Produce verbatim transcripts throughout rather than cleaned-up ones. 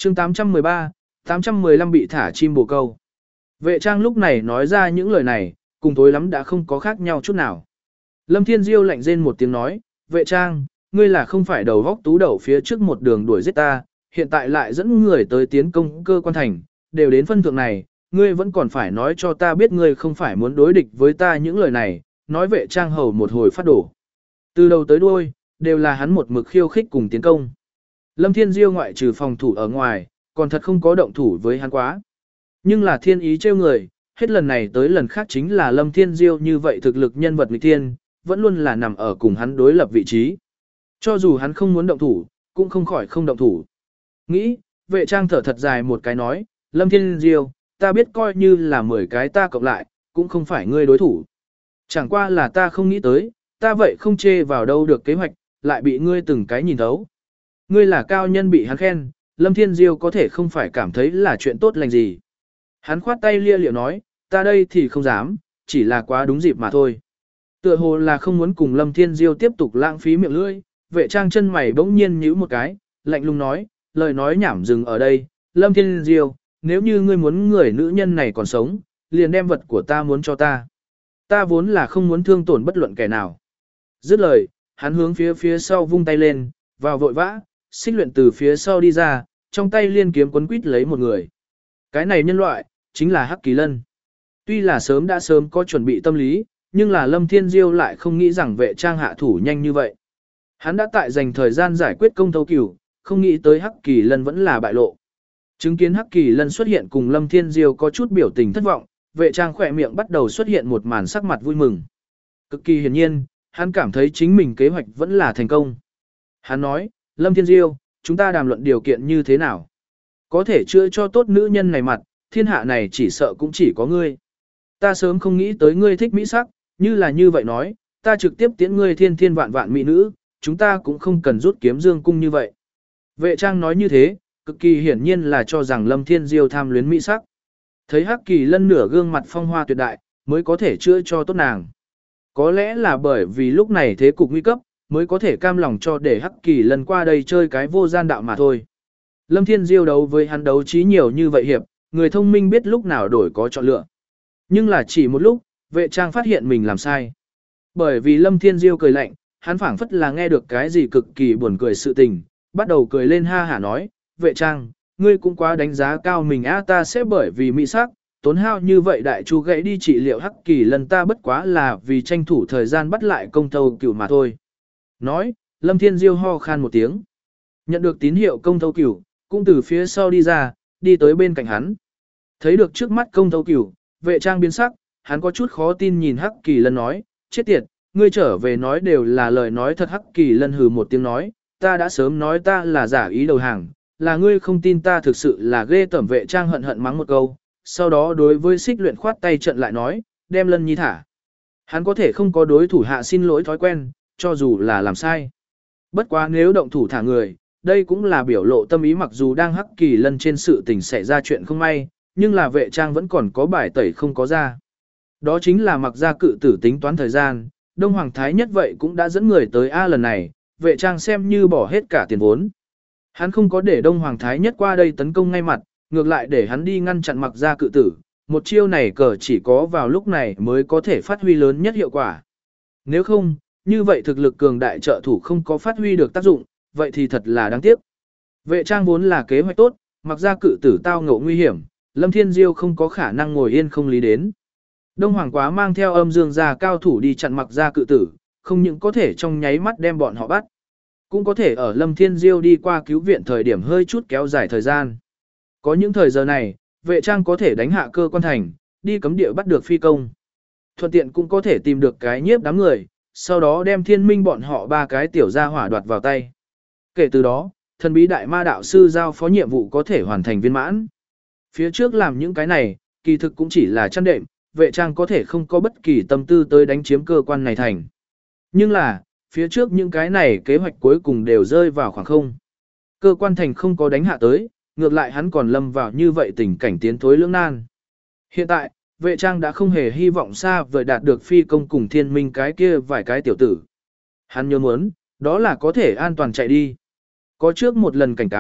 chương tám trăm mười ba, tám trăm mười lăm bị thả chim bồ câu. Vệ trang lúc này nói ra những lời này, cùng tối lắm đã không có khác nhau chút nào. Lâm Thiên Diêu lạnh rên một tiếng nói, vệ trang, ngươi là không phải đầu góc tú đầu phía trước một đường đuổi giết ta, hiện tại lại dẫn người tới tiến công cơ quan thành, đều đến phân thượng này, ngươi vẫn còn phải nói cho ta biết ngươi không phải muốn đối địch với ta những lời này, nói vệ trang hầu một hồi phát đổ. Từ đầu tới đuôi, đều là hắn một mực khiêu khích cùng tiến công. Lâm Thiên Diêu ngoại trừ phòng thủ ở ngoài, còn thật không có động thủ với hắn quá. Nhưng là thiên ý trêu người, hết lần này tới lần khác chính là Lâm Thiên Diêu như vậy thực lực nhân vật nghịch thiên, vẫn luôn là nằm ở cùng hắn đối lập vị trí. Cho dù hắn không muốn động thủ, cũng không khỏi không động thủ. Nghĩ, vệ trang thở thật dài một cái nói, Lâm Thiên Diêu, ta biết coi như là mười cái ta cộng lại, cũng không phải ngươi đối thủ. Chẳng qua là ta không nghĩ tới, ta vậy không chê vào đâu được kế hoạch, lại bị ngươi từng cái nhìn thấu. Ngươi là cao nhân bị hắn khen, Lâm Thiên Diêu có thể không phải cảm thấy là chuyện tốt lành gì. Hắn khoát tay lia liệu nói, ta đây thì không dám, chỉ là quá đúng dịp mà thôi. Tựa hồ là không muốn cùng Lâm Thiên Diêu tiếp tục lãng phí miệng lưỡi, vệ trang chân mày bỗng nhiên nhíu một cái, lạnh lùng nói, lời nói nhảm dừng ở đây, Lâm Thiên Diêu, nếu như ngươi muốn người nữ nhân này còn sống, liền đem vật của ta muốn cho ta. Ta vốn là không muốn thương tổn bất luận kẻ nào. Dứt lời, hắn hướng phía phía sau vung tay lên, vào vội vã, xích luyện từ phía sau đi ra, trong tay liên kiếm quấn quýt lấy một người. Cái này nhân loại, chính là Hắc Kỳ Lân. Tuy là sớm đã sớm có chuẩn bị tâm lý, nhưng là Lâm Thiên Diêu lại không nghĩ rằng vệ trang hạ thủ nhanh như vậy. Hắn đã tại dành thời gian giải quyết công thâu cửu, không nghĩ tới Hắc Kỳ Lân vẫn là bại lộ. Chứng kiến Hắc Kỳ Lân xuất hiện cùng Lâm Thiên Diêu có chút biểu tình thất vọng, vệ trang khỏe miệng bắt đầu xuất hiện một màn sắc mặt vui mừng. Cực kỳ hiển nhiên, hắn cảm thấy chính mình kế hoạch vẫn là thành công. Hắn nói, Lâm Thiên Diêu, chúng ta đàm luận điều kiện như thế nào? Có thể chữa cho tốt nữ nhân này mặt, thiên hạ này chỉ sợ cũng chỉ có ngươi. Ta sớm không nghĩ tới ngươi thích mỹ sắc, như là như vậy nói, ta trực tiếp tiễn ngươi thiên thiên vạn vạn mỹ nữ, chúng ta cũng không cần rút kiếm dương cung như vậy. Vệ trang nói như thế, cực kỳ hiển nhiên là cho rằng Lâm Thiên Diêu tham luyến mỹ sắc. Thấy Hắc Kỳ Lân nửa gương mặt phong hoa tuyệt đại, mới có thể chữa cho tốt nàng. Có lẽ là bởi vì lúc này thế cục nguy cấp, mới có thể cam lòng cho để Hắc Kỳ Lân qua đây chơi cái vô gian đạo mà thôi. Lâm Thiên Diêu đấu với hắn đấu trí nhiều như vậy hiệp, người thông minh biết lúc nào đổi có chọn lựa. Nhưng là chỉ một lúc, vệ trang phát hiện mình làm sai. Bởi vì Lâm Thiên Diêu cười lạnh, hắn phảng phất là nghe được cái gì cực kỳ buồn cười sự tình, bắt đầu cười lên ha hả nói, vệ trang, ngươi cũng quá đánh giá cao mình á, ta sẽ bởi vì mỹ sắc, tốn hao như vậy đại chu gãy đi trị liệu Hắc Kỳ Lân, ta bất quá là vì tranh thủ thời gian bắt lại công thâu cửu mà thôi. Nói, Lâm Thiên Diêu ho khan một tiếng. Nhận được tín hiệu công thâu cửu, cũng từ phía sau đi ra, đi tới bên cạnh hắn. Thấy được trước mắt công thâu cửu, vệ trang biến sắc, hắn có chút khó tin nhìn Hắc Kỳ Lân nói, chết tiệt, ngươi trở về nói đều là lời nói thật. Hắc Kỳ Lân hừ một tiếng nói, ta đã sớm nói ta là giả ý đầu hàng, là ngươi không tin ta thực sự là ghê tởm. Vệ trang hận hận mắng một câu, sau đó đối với xích luyện khoát tay trận lại nói, đem Lân Nhi thả. Hắn có thể không có đối thủ hạ xin lỗi thói quen, cho dù là làm sai. Bất quá nếu động thủ thả người, đây cũng là biểu lộ tâm ý, mặc dù đang Hắc Kỳ Lân trên sự tình xảy ra chuyện không may, nhưng là vệ trang vẫn còn có bài tẩy không có ra. Đó chính là mặc ra cự tử tính toán thời gian, Đông Hoàng Thái Nhất vậy cũng đã dẫn người tới A lần này, vệ trang xem như bỏ hết cả tiền vốn. Hắn không có để Đông Hoàng Thái Nhất qua đây tấn công ngay mặt, ngược lại để hắn đi ngăn chặn mặc ra cự tử, một chiêu này cờ chỉ có vào lúc này mới có thể phát huy lớn nhất hiệu quả. Nếu không, như vậy thực lực cường đại trợ thủ không có phát huy được tác dụng, vậy thì thật là đáng tiếc. Vệ trang vốn là kế hoạch tốt, mặc ra cự tử tao ngộ nguy hiểm, Lâm Thiên Diêu không có khả năng ngồi yên không lý đến. Đông Hoàng Quá mang theo âm dương gia cao thủ đi chặn mặc ra cự tử, không những có thể trong nháy mắt đem bọn họ bắt, cũng có thể ở Lâm Thiên Diêu đi qua cứu viện thời điểm hơi chút kéo dài thời gian. Có những thời giờ này, vệ trang có thể đánh hạ cơ quan thành, đi cấm địa bắt được phi công. Thuận tiện cũng có thể tìm được cái nhiếp đám người, sau đó đem thiên minh bọn họ ba cái tiểu gia hỏa đoạt vào tay. Kể từ đó, thần bí đại ma đạo sư giao phó nhiệm vụ có thể hoàn thành viên mãn. Phía trước làm những cái này, kỳ thực cũng chỉ là chăn đệm, vệ trang có thể không có bất kỳ tâm tư tới đánh chiếm cơ quan này thành. Nhưng là, phía trước những cái này kế hoạch cuối cùng đều rơi vào khoảng không. Cơ quan thành không có đánh hạ tới, ngược lại hắn còn lâm vào như vậy tình cảnh tiến thối lưỡng nan. Hiện tại, vệ trang đã không hề hy vọng xa vời đạt được phi công cùng thiên minh cái kia vài cái tiểu tử. Hắn nhớ muốn, đó là có thể an toàn chạy đi. Có trước một lần cảnh cáo,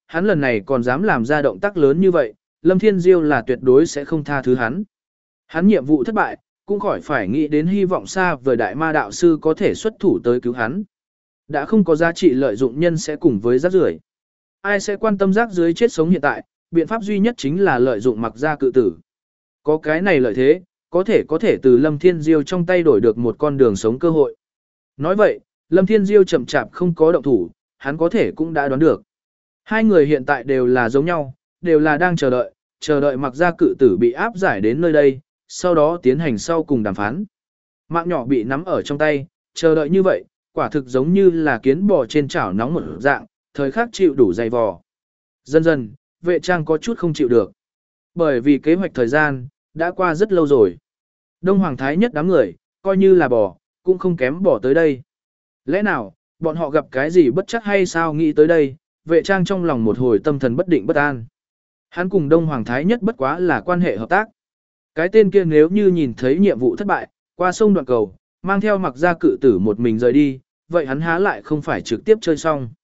hắn lần này còn dám làm ra động tác lớn như vậy, Lâm Thiên Diêu là tuyệt đối sẽ không tha thứ hắn. Hắn nhiệm vụ thất bại, cũng khỏi phải nghĩ đến hy vọng xa vời đại ma đạo sư có thể xuất thủ tới cứu hắn. Đã không có giá trị lợi dụng nhân sẽ cùng với rác rưởi. Ai sẽ quan tâm rác dưới chết sống hiện tại, biện pháp duy nhất chính là lợi dụng mặc gia cự tử. Có cái này lợi thế, có thể có thể từ Lâm Thiên Diêu trong tay đổi được một con đường sống cơ hội. Nói vậy, Lâm Thiên Diêu chậm chạp không có động thủ, hắn có thể cũng đã đoán được. Hai người hiện tại đều là giống nhau, đều là đang chờ đợi, chờ đợi mặc gia cự tử bị áp giải đến nơi đây, sau đó tiến hành sau cùng đàm phán. Mạng nhỏ bị nắm ở trong tay, chờ đợi như vậy, quả thực giống như là kiến bò trên chảo nóng một dạng, thời khắc chịu đủ dày vò. Dần dần, vệ trang có chút không chịu được. Bởi vì kế hoạch thời gian, đã qua rất lâu rồi. Đông Hoàng Thái nhất đám người, coi như là bò, cũng không kém bỏ tới đây. Lẽ nào, bọn họ gặp cái gì bất chắc hay sao nghĩ tới đây, vệ trang trong lòng một hồi tâm thần bất định bất an. Hắn cùng Đông Hoàng Thái nhất bất quá là quan hệ hợp tác. Cái tên kia nếu như nhìn thấy nhiệm vụ thất bại, qua sông đoạn cầu, mang theo mặc gia cự tử một mình rời đi, vậy hắn há lại không phải trực tiếp chơi xong.